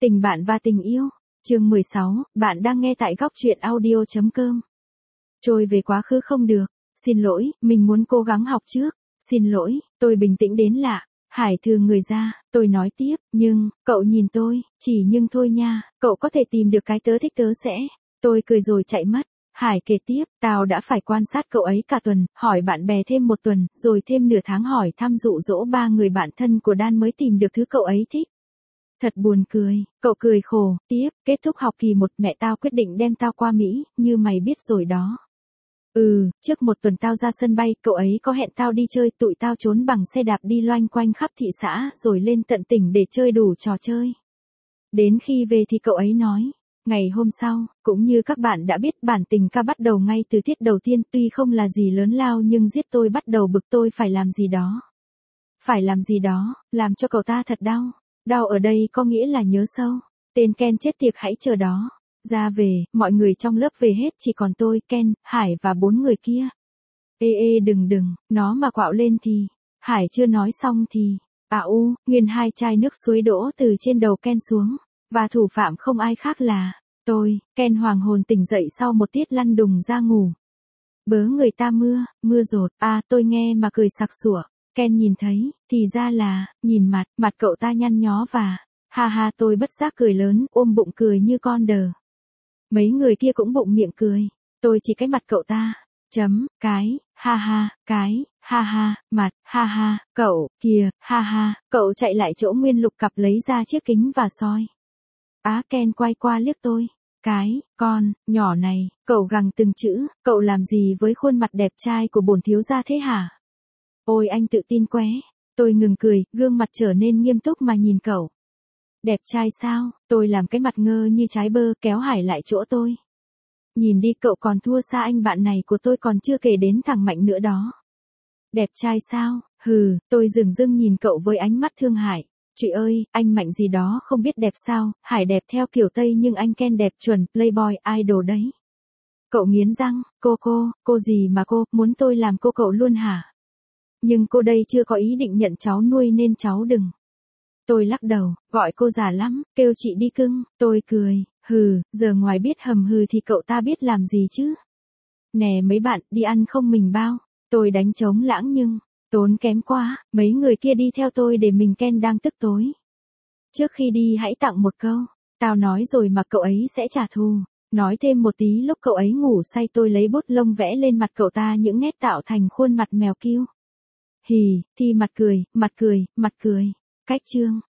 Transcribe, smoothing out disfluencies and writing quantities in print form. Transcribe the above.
Tình bạn và tình yêu. Chương 16, bạn đang nghe tại góc truyện audio.com. Trôi về quá khứ không được. Xin lỗi, mình muốn cố gắng học trước. Xin lỗi, tôi bình tĩnh đến lạ. Hải thư người ra, tôi nói tiếp, nhưng, cậu nhìn tôi, chỉ nhưng thôi nha, cậu có thể tìm được cái tớ thích tớ sẽ. Tôi cười rồi chạy mất. Hải kể tiếp, tao đã phải quan sát cậu ấy cả tuần, hỏi bạn bè thêm một tuần, rồi thêm nửa tháng hỏi thăm dụ dỗ 3 người bạn thân của Dan mới tìm được thứ cậu ấy thích. Thật buồn cười, cậu cười khổ, tiếp, kết thúc học kỳ 1 mẹ tao quyết định đem tao qua Mỹ, như mày biết rồi đó. Trước một tuần tao ra sân bay, cậu ấy có hẹn tao đi chơi, tụi tao trốn bằng xe đạp đi loanh quanh khắp thị xã rồi lên tận tỉnh để chơi đủ trò chơi. Đến khi về thì cậu ấy nói, ngày hôm sau, cũng như các bạn đã biết bản tình ca bắt đầu ngay từ tiết đầu tiên, tuy không là gì lớn lao nhưng giết tôi bắt đầu bực tôi phải làm gì đó. Phải làm gì đó, làm cho cậu ta thật đau. Đau ở đây có nghĩa là nhớ sâu. Tên Ken chết tiệt hãy chờ đó. Ra về, mọi người trong lớp về hết chỉ còn tôi, Ken, Hải và 4 người kia. Đừng, nó mà quạo lên thì. Hải chưa nói xong thì. Nghiền 2 chai nước suối đổ từ trên đầu Ken xuống. Và thủ phạm không ai khác là tôi. Ken hoàng hồn tỉnh dậy sau một tiết lăn đùng ra ngủ. Bớ người ta mưa rột. Tôi nghe mà cười sặc sủa. Ken nhìn thấy, thì ra là, nhìn mặt cậu ta nhăn nhó và, ha tôi bất giác cười lớn, ôm bụng cười như con đờ. Mấy người kia cũng bụng miệng cười, tôi chỉ cái mặt cậu ta, mặt, cậu, kìa, cậu chạy lại chỗ Nguyên Lục cặp lấy ra chiếc kính và soi. Ken quay qua liếc tôi, con, nhỏ này, cậu gằn từng chữ, cậu làm gì với khuôn mặt đẹp trai của bổn thiếu gia thế hả? Ôi anh tự tin quá. Tôi ngừng cười, gương mặt trở nên nghiêm túc mà nhìn cậu. Đẹp trai sao? Tôi làm cái mặt ngơ như trái bơ kéo Hải lại chỗ tôi. Nhìn đi cậu còn thua xa anh bạn này của tôi còn chưa kể đến thằng Mạnh nữa đó. Đẹp trai sao? Tôi dửng dưng nhìn cậu với ánh mắt thương hại. Chị ơi, anh Mạnh gì đó không biết đẹp sao, Hải đẹp theo kiểu Tây nhưng anh Ken đẹp chuẩn, playboy idol đấy. Cậu nghiến răng, cô gì mà cô, muốn tôi làm cô cậu luôn hả? Nhưng cô đây chưa có ý định nhận cháu nuôi nên cháu đừng. Tôi lắc đầu, gọi cô già lắm, kêu chị đi cưng, tôi cười, giờ ngoài biết hầm thì cậu ta biết làm gì chứ. Nè mấy bạn, đi ăn không mình bao, tôi đánh trống lãng nhưng, tốn kém quá, mấy người kia đi theo tôi để mình Ken đang tức tối. Trước khi đi hãy tặng một câu, tao nói rồi mà cậu ấy sẽ trả thù. Nói thêm một tí lúc cậu ấy ngủ say tôi lấy bút lông vẽ lên mặt cậu ta những nét tạo thành khuôn mặt mèo kiêu. Thì mặt cười. Cách chương.